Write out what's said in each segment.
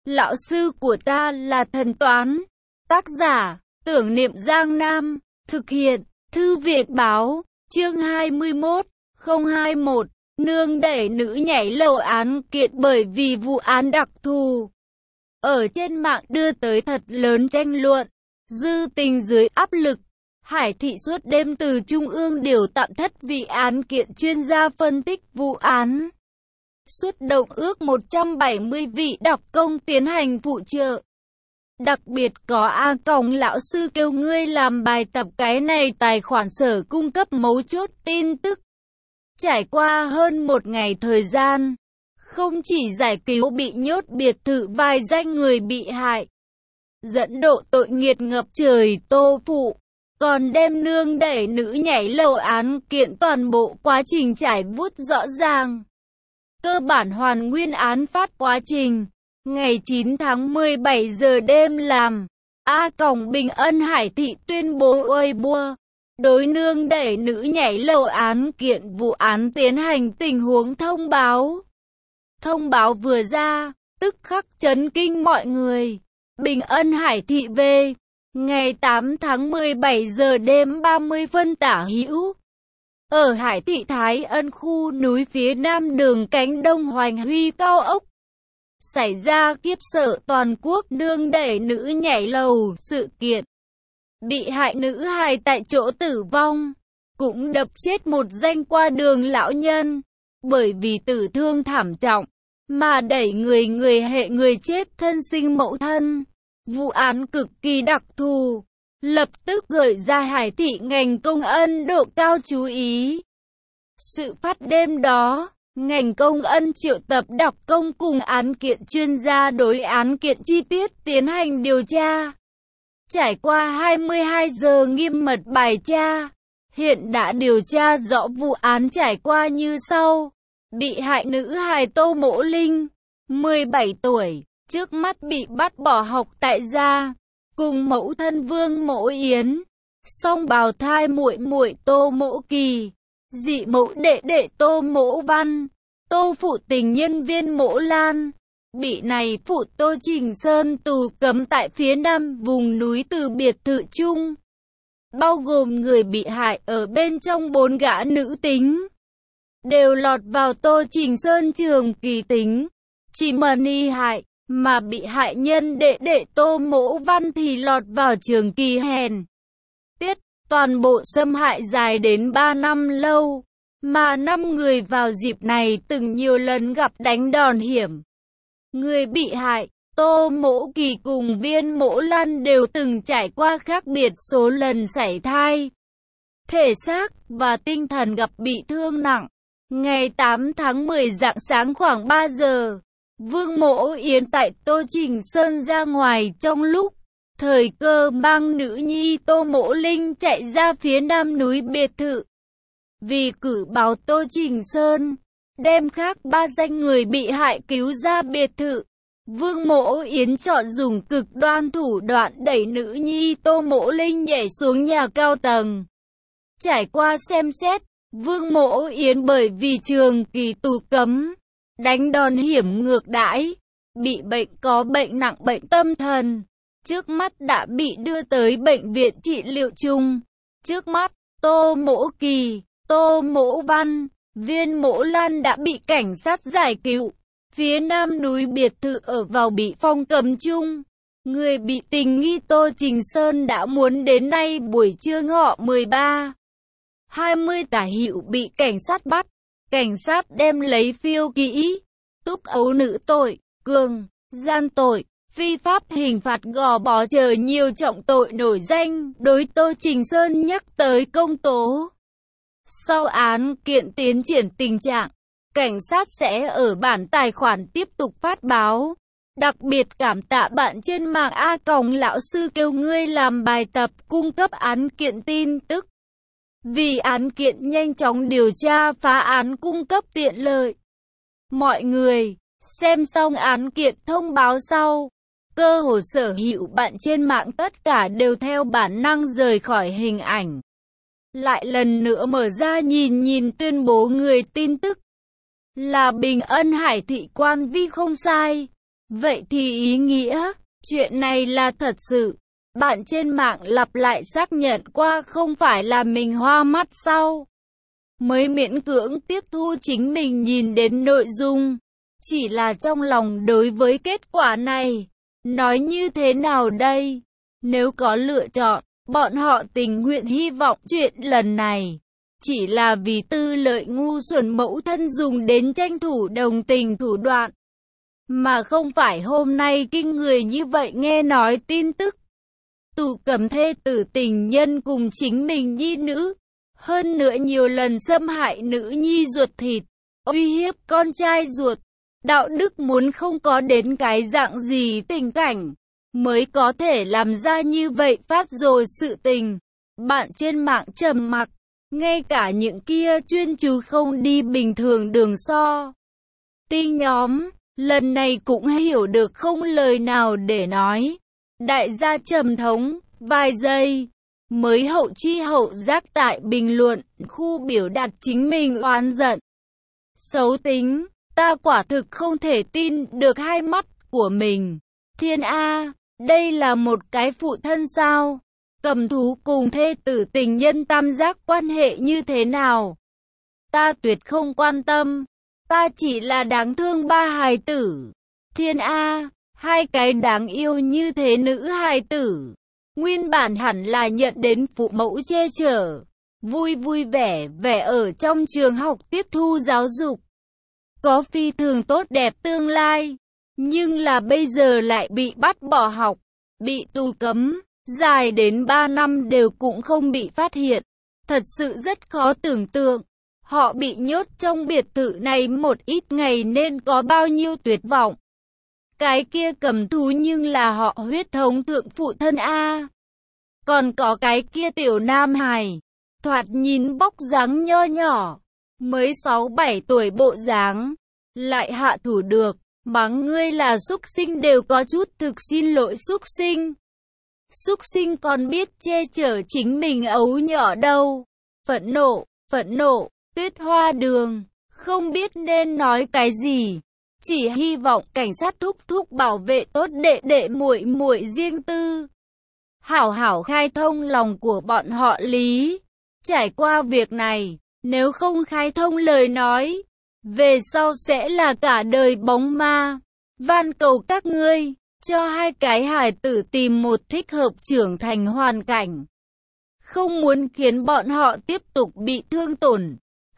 Lão sư của ta là thần toán. Tác giả, Tưởng Niệm Giang Nam. Thực hiện, Thư viện báo, chương 21, 021. Nương đẩy nữ nhảy lầu án kiện bởi vì vụ án đặc thù. Ở trên mạng đưa tới thật lớn tranh luận. Dư tình dưới áp lực, Hải Thị suốt đêm từ Trung ương điều tạm thất vì án kiện chuyên gia phân tích vụ án. Xuất động ước 170 vị đọc công tiến hành phụ trợ. Đặc biệt có A Còng lão sư kêu ngươi làm bài tập cái này tài khoản sở cung cấp mấu chốt tin tức. Trải qua hơn một ngày thời gian, không chỉ giải cứu bị nhốt biệt thự vài danh người bị hại, dẫn độ tội nghiệt ngập trời Tô Phụ, còn đem nương đẩy nữ nhảy lầu án kiện toàn bộ quá trình trải vút rõ ràng. Cơ bản hoàn nguyên án phát quá trình. Ngày 9 tháng 17 giờ đêm làm, A Còng Bình Ân Hải Thị tuyên bố Weibo, đối nương đẩy nữ nhảy lầu án kiện vụ án tiến hành tình huống thông báo. Thông báo vừa ra, tức khắc chấn kinh mọi người. Bình Ân Hải Thị về, ngày 8 tháng 17 giờ đêm 30 phân tả hữu. Ở Hải Thị Thái Ân khu núi phía nam đường cánh đông Hoành Huy cao ốc. Xảy ra kiếp sợ toàn quốc nương đẩy nữ nhảy lầu sự kiện. Bị hại nữ hài tại chỗ tử vong, cũng đập chết một danh qua đường lão nhân. Bởi vì tử thương thảm trọng, mà đẩy người hệ người chết thân sinh mẫu thân. Vụ án cực kỳ đặc thù, lập tức gợi ra Hải Thị ngành công ân độ cao chú ý. Sự phát đêm đó, ngành công ân triệu tập đọc công cùng án kiện chuyên gia đối án kiện chi tiết tiến hành điều tra. Trải qua 22 giờ nghiêm mật bài tra, hiện đã điều tra rõ vụ án trải qua như sau. Bị hại nữ hài Tô Mỗ Linh, 17 tuổi, trước mắt bị bắt bỏ học tại gia, cùng mẫu thân Vương Mỗ Yến, song bào thai muội muội Tô Mỗ Kỳ, dị mẫu đệ đệ Tô Mỗ Văn, Tô phụ tình nhân Viên Mỗ Lan. Bị này phụ Tô Trình Sơn tù cấm tại phía nam vùng núi từ biệt thự chung. Bao gồm người bị hại ở bên trong 4 gã nữ tính. Đều lọt vào Tô Trình Sơn trường kỳ tính. Chỉ Mani hại, mà bị hại nhân đệ đệ Tô Mỗ Văn thì lọt vào trường kỳ hèn. Tiết, toàn bộ xâm hại dài đến 3 năm lâu. Mà 5 người vào dịp này từng nhiều lần gặp đánh đòn hiểm. Người bị hại, Tô Mỗ Kỳ cùng Viên Mỗ Lan đều từng trải qua khác biệt số lần sảy thai. Thể xác và tinh thần gặp bị thương nặng. Ngày 8 tháng 10 rạng sáng khoảng 3 giờ, Vương Mỗ Yến tại Tô Trình Sơn ra ngoài trong lúc thời cơ mang nữ nhi Tô Mỗ Linh chạy ra phía nam núi biệt thự. Vì cử báo Tô Trình Sơn, đem khác 3 danh người bị hại cứu ra biệt thự, Vương Mỗ Yến chọn dùng cực đoan thủ đoạn đẩy nữ nhi Tô Mỗ Linh nhảy xuống nhà cao tầng. Trải qua xem xét, Vương Mỗ Yến bởi vì trường kỳ tù cấm, đánh đòn hiểm ngược đãi, bị bệnh có bệnh nặng bệnh tâm thần, trước mắt đã bị đưa tới bệnh viện trị liệu chung. Trước mắt, Tô Mỗ Kỳ, Tô Mỗ Văn, Viên Mỗ Lan đã bị cảnh sát giải cứu. Phía nam núi biệt thự ở vào bị phong cấm chung. Người bị tình nghi Tô Trình Sơn đã muốn đến nay buổi trưa ngọ 13:20 tả hữu bị cảnh sát bắt. Cảnh sát đem lấy phiêu kỹ, túc ấu nữ tội, cường, gian tội, phi pháp hình phạt gò bó chờ nhiều trọng tội nổi danh đối Tô Trình Sơn nhắc tới công tố. Sau án kiện tiến triển tình trạng, cảnh sát sẽ ở bản tài khoản tiếp tục phát báo. Đặc biệt cảm tạ bạn trên mạng A Còng lão sư kêu ngươi làm bài tập cung cấp án kiện tin tức. Vì án kiện nhanh chóng điều tra phá án cung cấp tiện lợi. Mọi người, xem xong án kiện thông báo sau. Cơ hồ sở hữu bạn trên mạng tất cả đều theo bản năng rời khỏi hình ảnh. Lại lần nữa mở ra nhìn tuyên bố người tin tức. Là Bình Ân Hải Thị quan vi không sai. Vậy thì ý nghĩa, chuyện này là thật sự. Bạn trên mạng lặp lại xác nhận qua không phải là mình hoa mắt sau. Mới miễn cưỡng tiếp thu chính mình nhìn đến nội dung. Chỉ là trong lòng đối với kết quả này, nói như thế nào đây? Nếu có lựa chọn, bọn họ tình nguyện hy vọng chuyện lần này chỉ là vì tư lợi ngu xuẩn mẫu thân dùng đến tranh thủ đồng tình thủ đoạn. Mà không phải hôm nay kinh người như vậy nghe nói tin tức. Tù cầm thê tử tình nhân cùng chính mình nhi nữ. Hơn nữa nhiều lần xâm hại nữ nhi ruột thịt, uy hiếp con trai ruột. Đạo đức muốn không có đến cái dạng gì tình cảnh, mới có thể làm ra như vậy phát rồi sự tình. Bạn trên mạng trầm mặc, ngay cả những kia chuyên chú không đi bình thường đường so. Tin nhóm, lần này cũng hiểu được không lời nào để nói. Đại gia trầm thống, vài giây, mới hậu chi hậu giác tại bình luận, khu biểu đạt chính mình oán giận. Xấu tính, ta quả thực không thể tin được hai mắt của mình. Thiên A, đây là một cái phụ thân sao? Cầm thú cùng thê tử tình nhân tam giác quan hệ như thế nào? Ta tuyệt không quan tâm. Ta chỉ là đáng thương ba hài tử. Thiên A, hai cái đáng yêu như thế nữ hài tử. Nguyên bản hẳn là nhận đến phụ mẫu che chở. Vui vui vẻ vẻ ở trong trường học tiếp thu giáo dục. Có phi thường tốt đẹp tương lai. Nhưng là bây giờ lại bị bắt bỏ học. Bị tù cấm. Dài đến 3 năm đều cũng không bị phát hiện. Thật sự rất khó tưởng tượng. Họ bị nhốt trong biệt thự này một ít ngày nên có bao nhiêu tuyệt vọng. Cái kia cầm thú nhưng là họ huyết thống thượng phụ thân A. Còn có cái kia tiểu nam hài. Thoạt nhìn bóc dáng nho nhỏ. Mới 6-7 tuổi bộ dáng. Lại hạ thủ được. Mắng ngươi là súc sinh đều có chút thực xin lỗi súc sinh. Súc sinh còn biết che chở chính mình ấu nhỏ đâu. Phẫn nộ, Tuyết Hoa Đường, không biết nên nói cái gì. Chỉ hy vọng cảnh sát thúc thúc bảo vệ tốt đệ đệ muội muội riêng tư. Hảo hảo khai thông lòng của bọn họ Lý. Trải qua việc này, nếu không khai thông lời nói, về sau sẽ là cả đời bóng ma. Van cầu các ngươi, cho hai cái hài tử tìm một thích hợp trưởng thành hoàn cảnh. Không muốn khiến bọn họ tiếp tục bị thương tổn.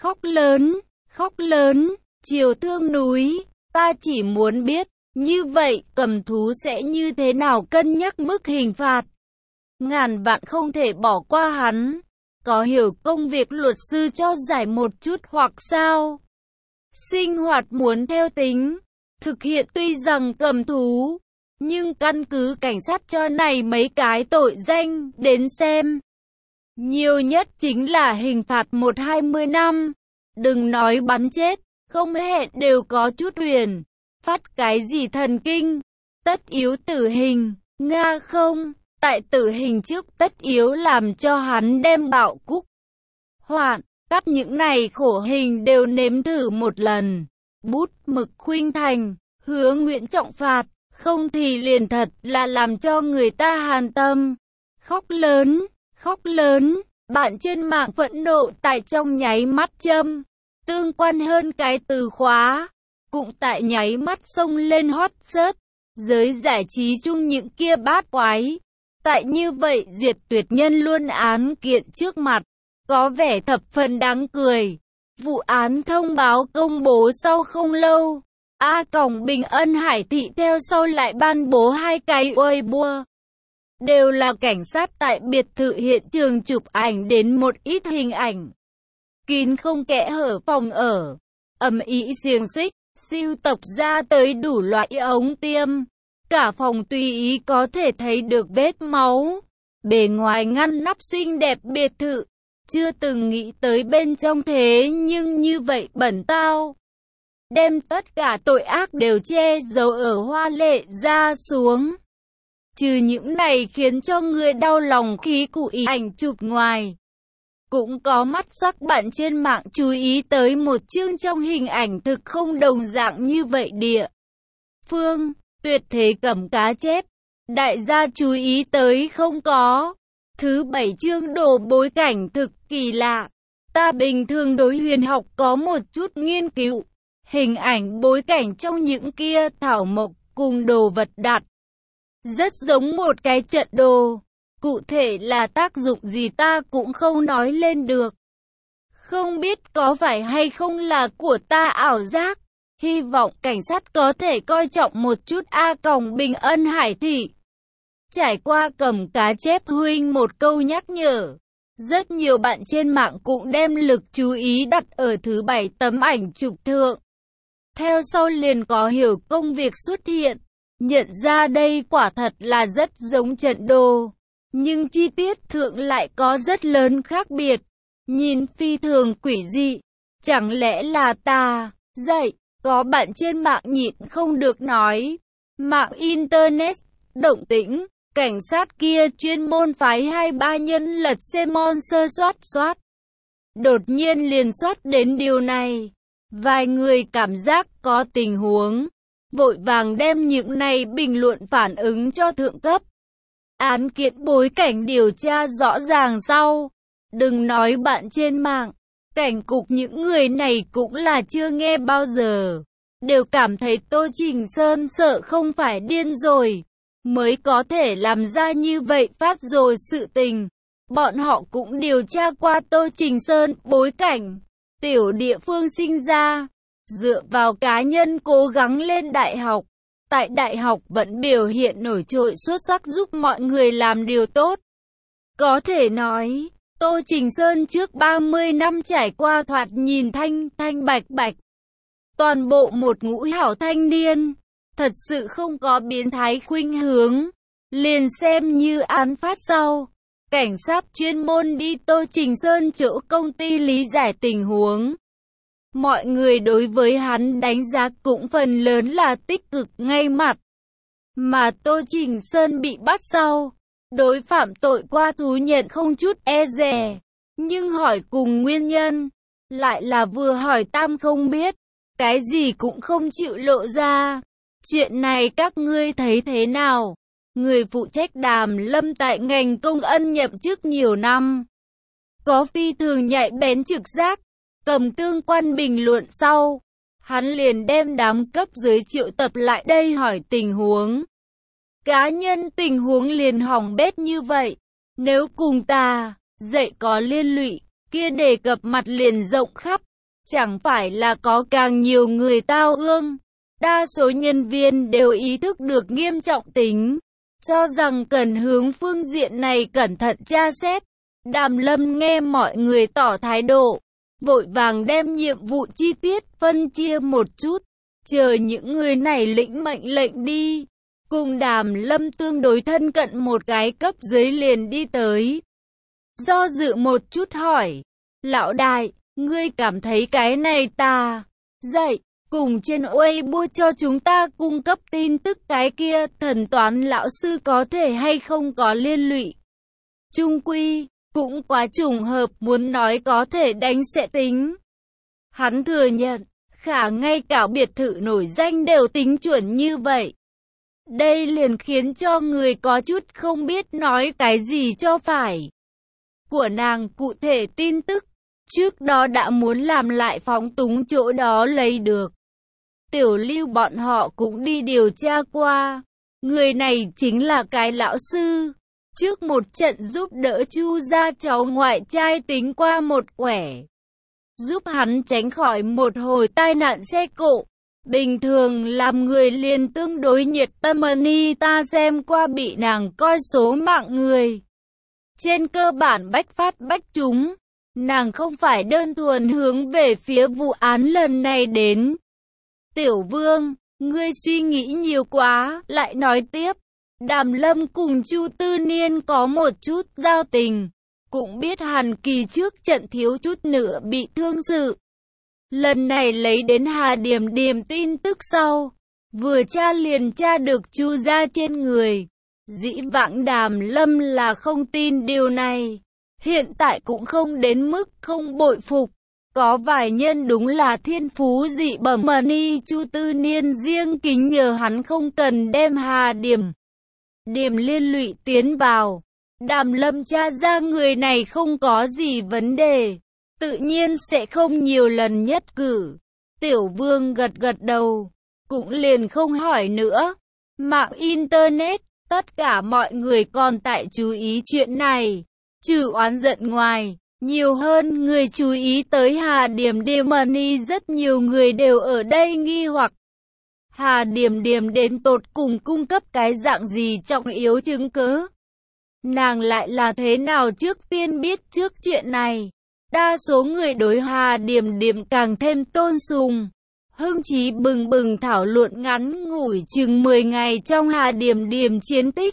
Khóc lớn, chiều thương núi. Ta chỉ muốn biết, như vậy cầm thú sẽ như thế nào cân nhắc mức hình phạt. Ngàn vạn không thể bỏ qua hắn. Có hiểu công việc luật sư cho giải một chút hoặc sao? Sinh hoạt muốn theo tính, thực hiện tuy rằng cầm thú, nhưng căn cứ cảnh sát cho này mấy cái tội danh đến xem. Nhiều nhất chính là hình phạt 1-20 năm. Đừng nói bắn chết, không hẹn đều có chút huyền. Phát cái gì thần kinh? Tất yếu tử hình, Nga không? Tại tử hình trước tất yếu làm cho hắn đem bạo cúc. Hoạn, cắt những này khổ hình đều nếm thử một lần. Bút mực khuynh thành, hứa nguyện trọng phạt, không thì liền thật là làm cho người ta hàn tâm. Khóc lớn, bạn trên mạng phẫn nộ tại trong nháy mắt châm. Tương quan hơn cái từ khóa, cũng tại nháy mắt xông lên hot search. Giới giải trí chung những kia bát quái. Tại như vậy diệt tuyệt nhân luôn án kiện trước mặt, có vẻ thập phần đáng cười. Vụ án thông báo công bố sau không lâu. Bình Ân Hải Thị theo sau lại ban bố hai cái Weibo. Đều là cảnh sát tại biệt thự hiện trường chụp ảnh đến một ít hình ảnh. Kín không kẽ hở phòng ở. Ầm ĩ xiềng xích, siêu tập ra tới đủ loại ống tiêm. Cả phòng tùy ý có thể thấy được vết máu. Bề ngoài ngăn nắp xinh đẹp biệt thự. Chưa từng nghĩ tới bên trong thế nhưng như vậy bẩn tao. Đem tất cả tội ác đều che giấu ở hoa lệ ra xuống. Trừ những này khiến cho người đau lòng khí cụ ý ảnh chụp ngoài. Cũng có mắt sắc bạn trên mạng chú ý tới một chương trong hình ảnh thực không đồng dạng như vậy địa phương. Tuyệt thế cầm cá chép. Đại gia chú ý tới không có. Thứ 7 chương đồ bối cảnh thực kỳ lạ. Ta bình thường đối huyền học có một chút nghiên cứu. Hình ảnh bối cảnh trong những kia thảo mộc cùng đồ vật đặt. Rất giống một cái trận đồ. Cụ thể là tác dụng gì ta cũng không nói lên được. Không biết có phải hay không là của ta ảo giác. Hy vọng cảnh sát có thể coi trọng một chút Bình Ân Hải Thị. Trải qua cầm cá chép huynh một câu nhắc nhở. Rất nhiều bạn trên mạng cũng đem lực chú ý đặt ở thứ 7 tấm ảnh chụp thượng. Theo sau liền có hiểu công việc xuất hiện. Nhận ra đây quả thật là rất giống trận đồ. Nhưng chi tiết thượng lại có rất lớn khác biệt. Nhìn phi thường quỷ dị. Chẳng lẽ là ta dậy? Có bạn trên mạng nhịn không được nói. Mạng Internet, động tĩnh. Cảnh sát kia chuyên môn phái 2-3 nhân lật xe monster soát. Đột nhiên liền soát đến điều này. Vài người cảm giác có tình huống. Vội vàng đem những này bình luận phản ứng cho thượng cấp. Án kiện bối cảnh điều tra rõ ràng sau. Đừng nói bạn trên mạng. Cảnh cục những người này cũng là chưa nghe bao giờ. Đều cảm thấy Tô Trình Sơn sợ không phải điên rồi. Mới có thể làm ra như vậy phát rồi sự tình. Bọn họ cũng điều tra qua Tô Trình Sơn bối cảnh. Tiểu địa phương sinh ra. Dựa vào cá nhân cố gắng lên đại học. Tại đại học vẫn biểu hiện nổi trội xuất sắc giúp mọi người làm điều tốt. Có thể nói, Tô Trình Sơn trước 30 năm trải qua thoạt nhìn thanh bạch. Toàn bộ một ngũ hảo thanh niên. Thật sự không có biến thái khuynh hướng. Liền xem như án phát sau. Cảnh sát chuyên môn đi Tô Trình Sơn chỗ công ty lý giải tình huống. Mọi người đối với hắn đánh giá cũng phần lớn là tích cực ngay mặt. Mà Tô Trình Sơn bị bắt sau. Đối phạm tội qua thú nhận không chút e dè. Nhưng hỏi cùng nguyên nhân. Lại là vừa hỏi tam không biết. Cái gì cũng không chịu lộ ra. Chuyện này các ngươi thấy thế nào? Người phụ trách Đàm Lâm tại ngành công ân nhậm chức nhiều năm. Có phi thường nhạy bén trực giác. Cầm tương quan bình luận sau. Hắn liền đem đám cấp dưới triệu tập lại đây hỏi tình huống. Cá nhân tình huống liền hỏng bét như vậy. Nếu cùng ta, dạy có liên lụy, kia đề cập mặt liền rộng khắp. Chẳng phải là có càng nhiều người tao ương. Đa số nhân viên đều ý thức được nghiêm trọng tính. Cho rằng cần hướng phương diện này cẩn thận tra xét. Đàm Lâm nghe mọi người tỏ thái độ. Vội vàng đem nhiệm vụ chi tiết phân chia một chút. Chờ những người này lĩnh mệnh lệnh đi. Cùng Đàm Lâm tương đối thân cận một cái cấp dưới liền đi tới. Do dự một chút hỏi. Lão đại, ngươi cảm thấy cái này ta dạy. Cùng trên Weibo cho chúng ta cung cấp tin tức cái kia thần toán lão sư có thể hay không có liên lụy. Chung quy, cũng quá trùng hợp muốn nói có thể đánh sẽ tính. Hắn thừa nhận, khả ngay cả biệt thự nổi danh đều tính chuẩn như vậy. Đây liền khiến cho người có chút không biết nói cái gì cho phải. Của nàng cụ thể tin tức, trước đó đã muốn làm lại phóng túng chỗ đó lấy được. Tiểu Lưu bọn họ cũng đi điều tra qua. Người này chính là cái lão sư. Trước một trận giúp đỡ Chu gia cháu ngoại trai tính qua một quẻ. Giúp hắn tránh khỏi một hồi tai nạn xe cộ. Bình thường làm người liền tương đối nhiệt tâm ta xem qua bị nàng coi số mạng người. Trên cơ bản bách phát bách trúng. Nàng không phải đơn thuần hướng về phía vụ án lần này đến. Tiểu Vương, ngươi suy nghĩ nhiều quá, lại nói tiếp. Đàm Lâm cùng Chu Tư Niên có một chút giao tình. Cũng biết Hàn Kỳ trước trận thiếu chút nữa bị thương sự. Lần này lấy đến Hà Điểm Điểm tin tức sau. Vừa tra liền tra được Chu gia trên người. Dĩ vãng Đàm Lâm là không tin điều này. Hiện tại cũng không đến mức không bội phục. Có vài nhân đúng là thiên phú dị bẩm mà Ni Chu Tư Niên riêng kính nhờ hắn không cần đem Hà Điểm liên lụy tiến vào. Đàm Lâm tra ra người này không có gì vấn đề, tự nhiên sẽ không nhiều lần nhất cử. Tiểu Vương gật gật đầu, cũng liền không hỏi nữa. Mạng Internet, tất cả mọi người còn tại chú ý chuyện này, trừ oán giận ngoài, nhiều hơn người chú ý tới Hà Điểm Money. Rất nhiều người đều ở đây nghi hoặc Hà Điểm đến tột cùng cung cấp cái dạng gì trọng yếu chứng cứ. Nàng lại là thế nào trước tiên biết trước chuyện này. Đa số người đối Hà Điểm càng thêm tôn sùng, hưng chí bừng bừng thảo luận ngắn ngủi chừng 10 ngày trong Hà Điểm chiến tích.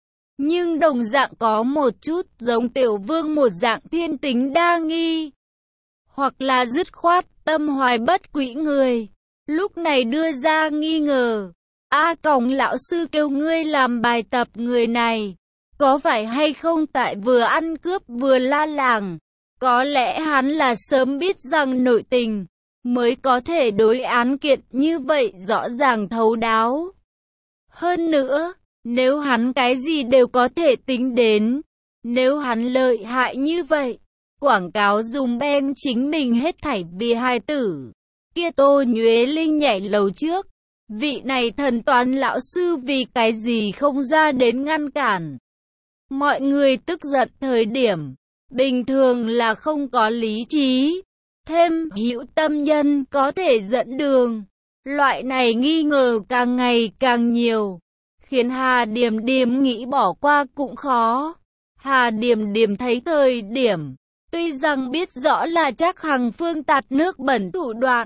Nhưng đồng dạng có một chút giống Tiểu Vương một dạng thiên tính đa nghi, hoặc là dứt khoát tâm hoài bất quỹ người. Lúc này đưa ra nghi ngờ, Cổng lão sư kêu ngươi làm bài tập người này, có phải hay không tại vừa ăn cướp vừa la làng? Có lẽ hắn là sớm biết rằng nội tình, mới có thể đối án kiện như vậy rõ ràng thấu đáo. Hơn nữa, nếu hắn cái gì đều có thể tính đến, nếu hắn lợi hại như vậy, quảng cáo dùng beng chính mình hết thảy vì hài tử. Kia Tô Nhuế Linh nhảy lầu trước, vị này thần toán lão sư vì cái gì không ra đến ngăn cản. Mọi người tức giận thời điểm, bình thường là không có lý trí, thêm hữu tâm nhân có thể dẫn đường. Loại này nghi ngờ càng ngày càng nhiều, khiến Hà Điểm nghĩ bỏ qua cũng khó. Hà Điểm thấy thời điểm, tuy rằng biết rõ là Trác Hằng phương tạt nước bẩn thủ đoạn,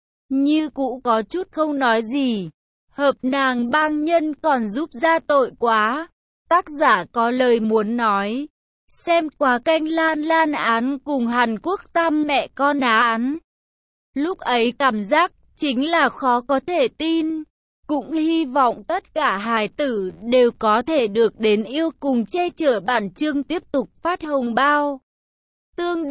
như cũ có chút không nói gì. Hợp nàng bang nhân còn giúp ra tội quá. Tác giả có lời muốn nói. Xem qua kênh Lan án cùng Hàn Quốc tam mẹ con án. Lúc ấy cảm giác chính là khó có thể tin. Cũng hy vọng tất cả hài tử đều có thể được đến yêu cùng che chở bản chương tiếp tục phát hồng bao. Tương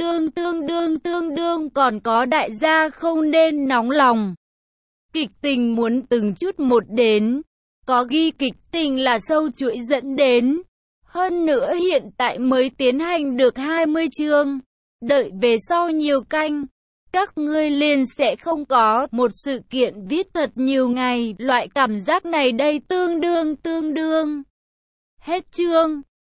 đương còn có đại gia không nên nóng lòng. Kịch tình muốn từng chút một đến, có ghi kịch tình là sâu chuỗi dẫn đến. Hơn nữa hiện tại mới tiến hành được 20 chương, đợi về sau nhiều canh, các ngươi liền sẽ không có một sự kiện viết thật nhiều ngày. Loại cảm giác này đây tương đương. Hết chương.